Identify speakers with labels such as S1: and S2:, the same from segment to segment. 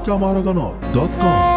S1: موقع مهرجانات دوت كوم.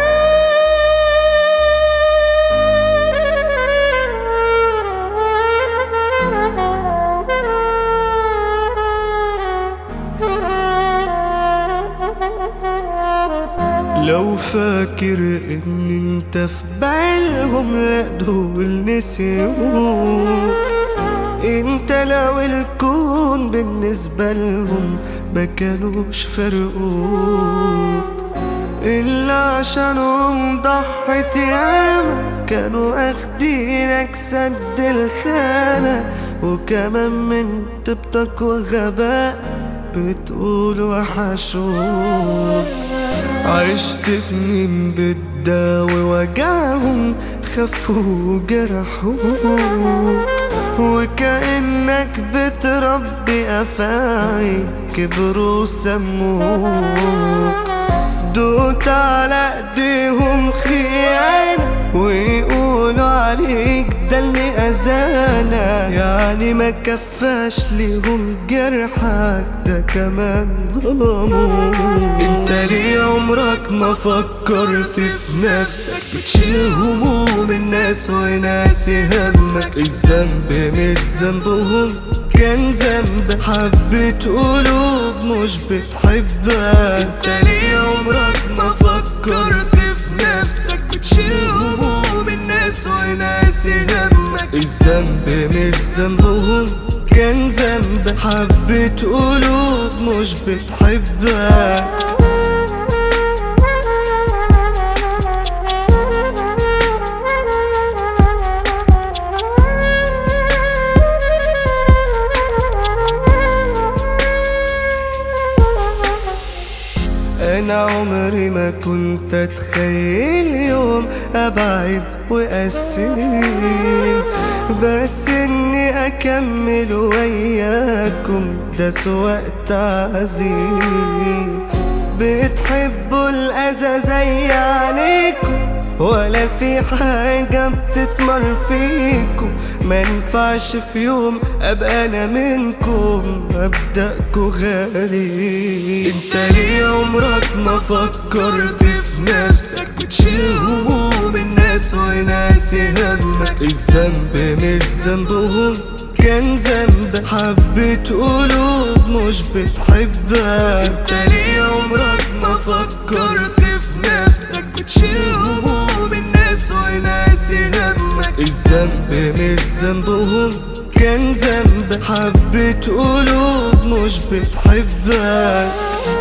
S2: لو فاكر ان انت في بالهم، لا دول نسيوك. انت لو الكون بالنسبة لهم ما كانوش فرقوك، إلا عشانهم ضحت ياما، كانوا اخدينك سد الخانة. وكمان من طيبتك وغباء بتقول وحشوك. عشت سنين بتداوي وجعهم، خفوا وجرحوك، وكأنك بتربي أفاعي كبروا سموك. دوت على ايديهم خيانة ويقولوا عليك ده اللي أذانا، يعني ما كفاش ليهم جرحك، ده كمان ظلموك. انت ليه عمرك ما فكرت في نفسك؟ بتشيل هموم الناس وناسي همك. الذنب مش ذنبهم، كان ذنب حبة قلوب مش بتحبك. انت ليه عمرك ما فكرت في نفسك؟ بتشيل هموم الناس وناسي همك. الذنب مش ذنبهم، كان ذنب حبة قلوب مش بتحبك. أنا عمري ما كنت أتخيل يوم أبعد وأسيب، بس إني أكمل وياكم ده سواء تعذيب. بتحبوا الأذى زي عينيكم، ولا في حاجة بتتمر فيكم. منفعش في يوم أبقى أنا منكم، أبدأكوا غريب. انت ليه عمرك ما فكرت في نفسك؟ بتشيل هموم الناس وناسي همك. الذنب مش ذنبهم، كان ذنب حبة قلوب مش بتحبك. انت ليه عمرك ما فكرت في نفسك؟ بتشيل هموم الناس وناسي همك. الذنب مش ذنبهم، كان ذنب حبة قلوب مش بتحبك.